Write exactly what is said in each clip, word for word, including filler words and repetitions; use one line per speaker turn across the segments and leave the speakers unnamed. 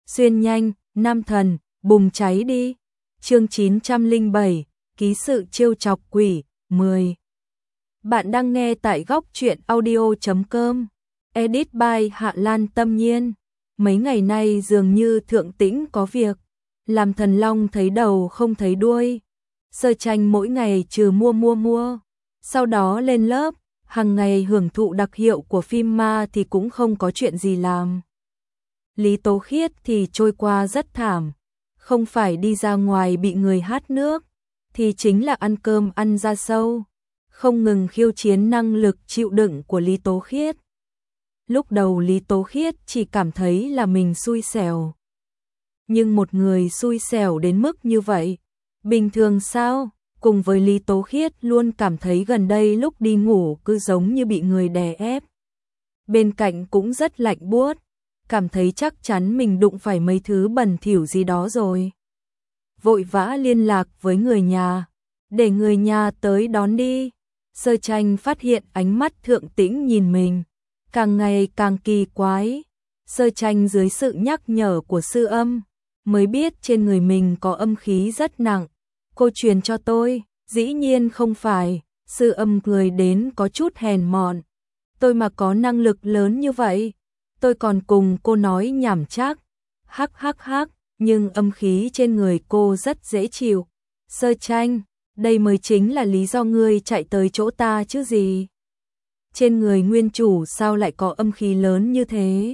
xuyên nhanh, nam thần, bùng cháy đi. Chương chín trăm lẻ bảy, ký sự trêu chọc quỷ, mười. Bạn đang nghe tại góc truyện audio chấm com. Edit by Hạ Lan Tâm Nhiên. Mấy ngày nay dường như Thượng Tĩnh có việc, làm Thần Long thấy đầu không thấy đuôi. Sơ Tranh mỗi ngày trừ mua mua mua, sau đó lên lớp, hàng ngày hưởng thụ đặc hiệu của phim ma thì cũng không có chuyện gì làm. Lý Tố Khiết thì trôi qua rất thảm, không phải đi ra ngoài bị người hát nước, thì chính là ăn cơm ăn ra sâu, không ngừng khiêu chiến năng lực chịu đựng của Lý Tố Khiết. Lúc đầu Lý Tố Khiết chỉ cảm thấy là mình xui xẻo. Nhưng một người xui xẻo đến mức như vậy, bình thường sao? Cùng với Lý Tố Khiết luôn cảm thấy gần đây lúc đi ngủ cứ giống như bị người đè ép. Bên cạnh cũng rất lạnh buốt, cảm thấy chắc chắn mình đụng phải mấy thứ bẩn thỉu gì đó rồi. Vội vã liên lạc với người nhà, để người nhà tới đón đi. Sơ Tranh phát hiện ánh mắt Thượng Tĩnh nhìn mình càng ngày càng kỳ quái. Sơ Tranh dưới sự nhắc nhở của sư âm mới biết trên người mình có âm khí rất nặng. Cô truyền cho tôi, dĩ nhiên không phải. Sư âm cười đến có chút hèn mọn. Tôi mà có năng lực lớn như vậy, tôi còn cùng cô nói nhảm chắc. Hắc hắc hắc, nhưng âm khí trên người cô rất dễ chịu. Sơ Tranh, đây mới chính là lý do ngươi chạy tới chỗ ta chứ gì. Trên người nguyên chủ sao lại có âm khí lớn như thế?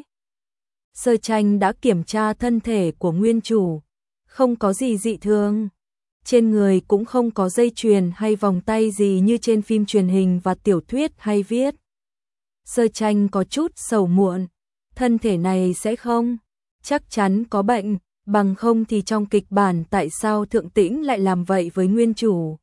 Sơ Tranh đã kiểm tra thân thể của nguyên chủ, không có gì dị thường. Trên người cũng không có dây chuyền hay vòng tay gì như trên phim truyền hình và tiểu thuyết hay viết. Sơ Tranh có chút sầu muộn, thân thể này sẽ không, chắc chắn có bệnh, bằng không thì trong kịch bản tại sao Thượng Tĩnh lại làm vậy với nguyên chủ.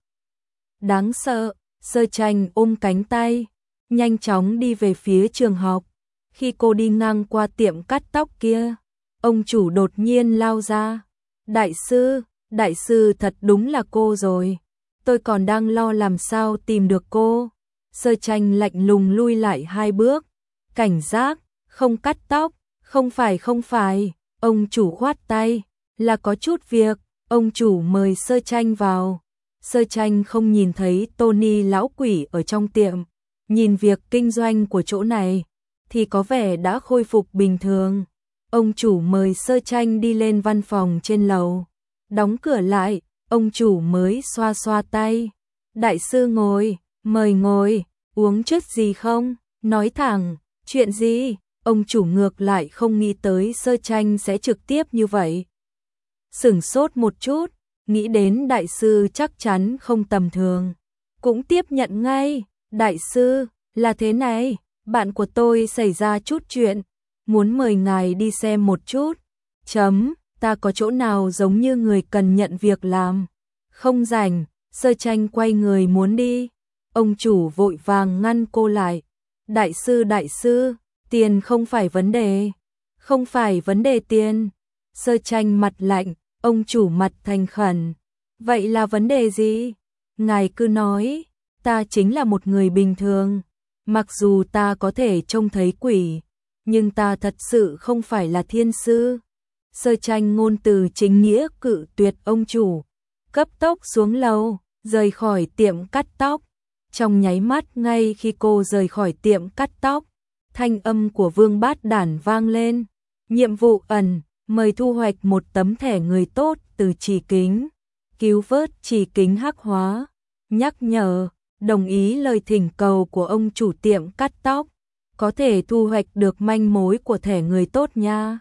Đáng sợ, Sơ Tranh ôm cánh tay, nhanh chóng đi về phía trường học. Khi cô đi ngang qua tiệm cắt tóc kia, ông chủ đột nhiên lao ra. Đại sư, đại sư thật đúng là cô rồi. Tôi còn đang lo làm sao tìm được cô. Sơ Tranh lạnh lùng lui lại hai bước. Cảnh giác, không cắt tóc, không phải không phải. Ông chủ khoát tay, là có chút việc. Ông chủ mời Sơ Tranh vào. Sơ Tranh không nhìn thấy Tony lão quỷ ở trong tiệm. Nhìn việc kinh doanh của chỗ này thì có vẻ đã khôi phục bình thường. Ông chủ mời Sơ Tranh đi lên văn phòng trên lầu. Đóng cửa lại, ông chủ mới xoa xoa tay. Đại sư ngồi, mời ngồi, uống chút gì không? Nói thẳng, chuyện gì? Ông chủ ngược lại không nghĩ tới Sơ Tranh sẽ trực tiếp như vậy. Sửng sốt một chút, nghĩ đến đại sư chắc chắn không tầm thường. Cũng tiếp nhận ngay, đại sư, là thế này, bạn của tôi xảy ra chút chuyện, muốn mời ngài đi xem một chút. Chấm, ta có chỗ nào giống như người cần nhận việc làm? Không rảnh. Sơ Tranh quay người muốn đi. Ông chủ vội vàng ngăn cô lại. Đại sư đại sư, tiền không phải vấn đề. Không phải vấn đề tiền. Sơ Tranh mặt lạnh, ông chủ mặt thành khẩn. Vậy là vấn đề gì? Ngài cứ nói, ta chính là một người bình thường. Mặc dù ta có thể trông thấy quỷ, nhưng ta thật sự không phải là thiên sư. Sơ Tranh ngôn từ chính nghĩa cự tuyệt ông chủ, cấp tốc xuống lầu, rời khỏi tiệm cắt tóc. Trong nháy mắt ngay khi cô rời khỏi tiệm cắt tóc, thanh âm của Vương Bát Đản vang lên. Nhiệm vụ ẩn, mời thu hoạch một tấm thẻ người tốt từ Chỉ Kính. Cứu vớt Chỉ Kính hắc hóa. Nhắc nhở, đồng ý lời thỉnh cầu của ông chủ tiệm cắt tóc. Có thể thu hoạch được manh mối của thẻ người tốt nha.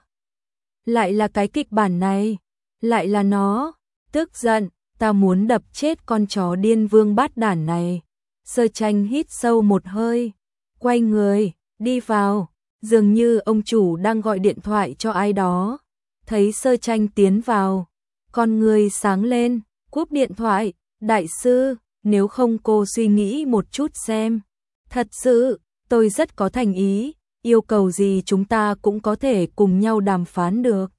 Lại là cái kịch bản này, lại là nó. Tức giận, ta muốn đập chết con chó điên Vương Bát Đản này. Sơ Tranh hít sâu một hơi, quay người, đi vào. Dường như ông chủ đang gọi điện thoại cho ai đó. Thấy Sơ Tranh tiến vào, con người sáng lên, cúp điện thoại. Đại sư, nếu không cô suy nghĩ một chút xem. Thật sự, tôi rất có thành ý, yêu cầu gì chúng ta cũng có thể cùng nhau đàm phán được.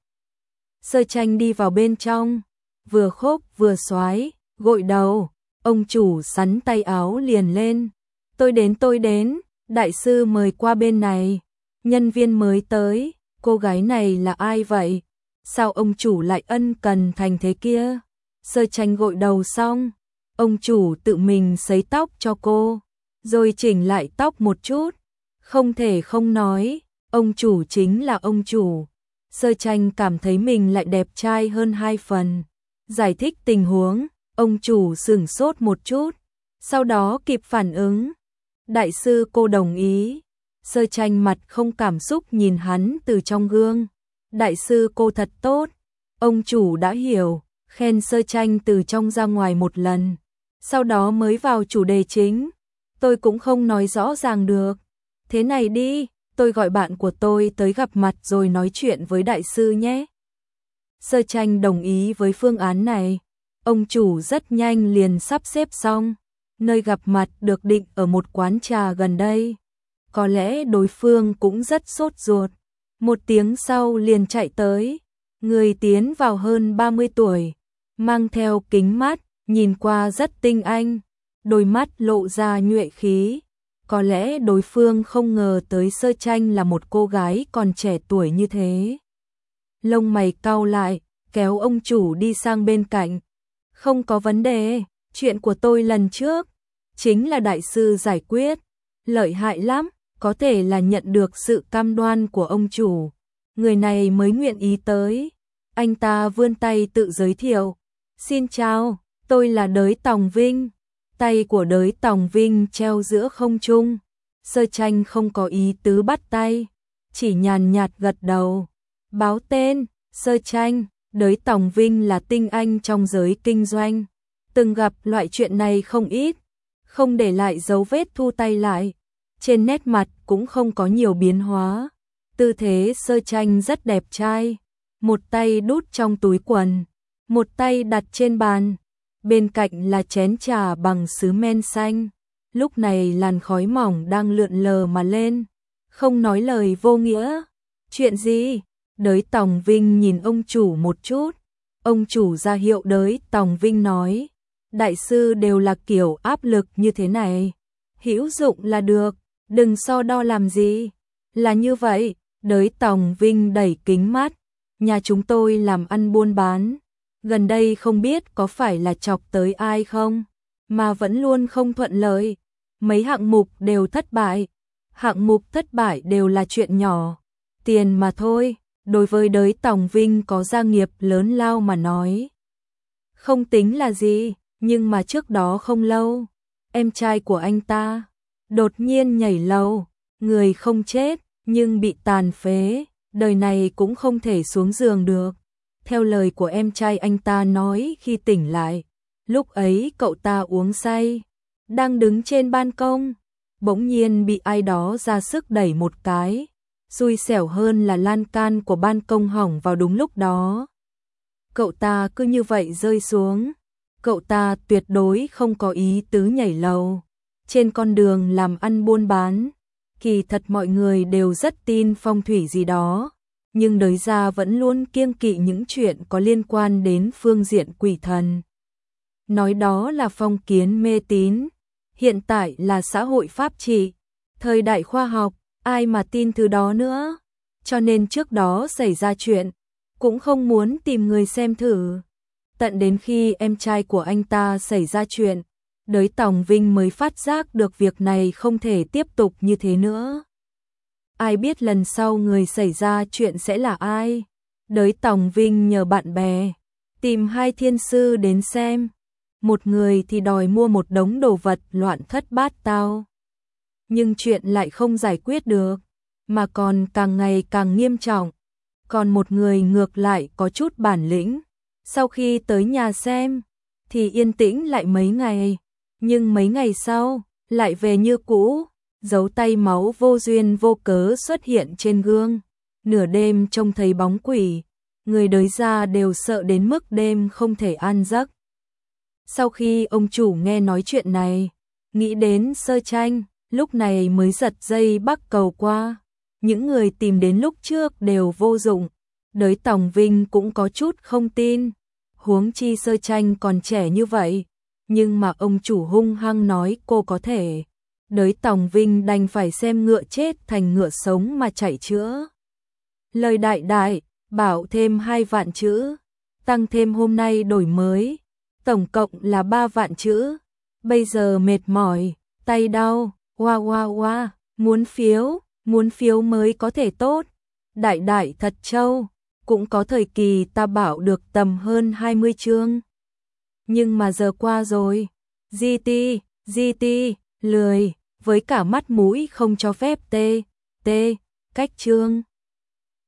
Sơ Tranh đi vào bên trong, vừa khốc vừa xoái, gội đầu, ông chủ sắn tay áo liền lên. Tôi đến tôi đến, đại sư mời qua bên này. Nhân viên mới tới, cô gái này là ai vậy? Sao ông chủ lại ân cần thành thế kia? Sơ Tranh gội đầu xong, ông chủ tự mình sấy tóc cho cô, rồi chỉnh lại tóc một chút. Không thể không nói, ông chủ chính là ông chủ. Sơ Tranh cảm thấy mình lại đẹp trai hơn hai phần. Giải thích tình huống, ông chủ sửng sốt một chút, sau đó kịp phản ứng. Đại sư, cô đồng ý. Sơ Tranh mặt không cảm xúc nhìn hắn từ trong gương. Đại sư, cô thật tốt. Ông chủ đã hiểu, khen Sơ Tranh từ trong ra ngoài một lần, sau đó mới vào chủ đề chính. Tôi cũng không nói rõ ràng được. Thế này đi, tôi gọi bạn của tôi tới gặp mặt rồi nói chuyện với đại sư nhé. Sơ Tranh đồng ý với phương án này. Ông chủ rất nhanh liền sắp xếp xong. Nơi gặp mặt được định ở một quán trà gần đây. Có lẽ đối phương cũng rất sốt ruột. Một tiếng sau liền chạy tới. Người tiến vào hơn ba mươi tuổi, mang theo kính mắt, nhìn qua rất tinh anh, đôi mắt lộ ra nhuệ khí. Có lẽ đối phương không ngờ tới Sơ Tranh là một cô gái còn trẻ tuổi như thế. Lông mày cau lại, kéo ông chủ đi sang bên cạnh. Không có vấn đề, chuyện của tôi lần trước chính là đại sư giải quyết, lợi hại lắm, có thể là nhận được sự cam đoan của ông chủ, người này mới nguyện ý tới. Anh ta vươn tay tự giới thiệu. Xin chào, tôi là Đới Tòng Vinh. Tay của Đới Tòng Vinh treo giữa không trung. Sơ Tranh không có ý tứ bắt tay, chỉ nhàn nhạt gật đầu. Báo tên, Sơ Tranh. Đới Tòng Vinh là tinh anh trong giới kinh doanh, từng gặp loại chuyện này không ít, không để lại dấu vết thu tay lại. Trên nét mặt cũng không có nhiều biến hóa. Tư thế Sơ Tranh rất đẹp trai, một tay đút trong túi quần, một tay đặt trên bàn, bên cạnh là chén trà bằng sứ men xanh. Lúc này làn khói mỏng đang lượn lờ mà lên, không nói lời vô nghĩa. Chuyện gì? Đới Tòng Vinh nhìn ông chủ một chút. Ông chủ ra hiệu Đới Tòng Vinh nói, đại sư đều là kiểu áp lực như thế này, hữu dụng là được, đừng so đo làm gì. Là như vậy. Đới Tòng Vinh đẩy kính mắt. Nhà chúng tôi làm ăn buôn bán, gần đây không biết có phải là chọc tới ai không, mà vẫn luôn không thuận lợi, mấy hạng mục đều thất bại. Hạng mục thất bại đều là chuyện nhỏ, tiền mà thôi. Đối với Đới Tòng Vinh có gia nghiệp lớn lao mà nói, không tính là gì, nhưng mà trước đó không lâu, em trai của anh ta đột nhiên nhảy lầu, người không chết nhưng bị tàn phế, đời này cũng không thể xuống giường được. Theo lời của em trai anh ta nói, khi tỉnh lại, lúc ấy cậu ta uống say, đang đứng trên ban công, bỗng nhiên bị ai đó ra sức đẩy một cái. Xui xẻo hơn là lan can của ban công hỏng vào đúng lúc đó. Cậu ta cứ như vậy rơi xuống. Cậu ta tuyệt đối không có ý tứ nhảy lầu. Trên con đường làm ăn buôn bán, kỳ thật mọi người đều rất tin phong thủy gì đó, nhưng Đới gia vẫn luôn kiêng kỵ những chuyện có liên quan đến phương diện quỷ thần. Nói đó là phong kiến mê tín. Hiện tại là xã hội pháp trị, thời đại khoa học, ai mà tin thứ đó nữa. Cho nên trước đó xảy ra chuyện, cũng không muốn tìm người xem thử. Tận đến khi em trai của anh ta xảy ra chuyện, Đới Tòng Vinh mới phát giác được việc này không thể tiếp tục như thế nữa. Ai biết lần sau người xảy ra chuyện sẽ là ai? Đới Tòng Vinh nhờ bạn bè tìm hai thiên sư đến xem. Một người thì đòi mua một đống đồ vật loạn thất bát tao, nhưng chuyện lại không giải quyết được, mà còn càng ngày càng nghiêm trọng. Còn một người ngược lại có chút bản lĩnh, sau khi tới nhà xem thì yên tĩnh lại mấy ngày, nhưng mấy ngày sau lại về như cũ, dấu tay máu vô duyên vô cớ xuất hiện trên gương. Nửa đêm trông thấy bóng quỷ, người Đới gia đều sợ đến mức đêm không thể an giấc. Sau khi ông chủ nghe nói chuyện này, nghĩ đến Sơ Tranh, lúc này mới giật dây bắc cầu qua. Những người tìm đến lúc trước đều vô dụng. Đới Tòng Vinh cũng có chút không tin, huống chi Sơ Tranh còn trẻ như vậy. Nhưng mà ông chủ hung hăng nói cô có thể. Đới Tòng Vinh đành phải xem ngựa chết thành ngựa sống mà chạy chữa. Lời đại đại, bảo thêm hai vạn chữ, tăng thêm hôm nay đổi mới, tổng cộng là ba vạn chữ. Bây giờ mệt mỏi, tay đau, oa oa oa, muốn phiếu, muốn phiếu mới có thể tốt. Đại đại thật trâu, cũng có thời kỳ ta bảo được tầm hơn hai mươi chương. Nhưng mà giờ qua rồi, giê tê, giê tê, lười, với cả mắt mũi không cho phép tê, tê, cách chương.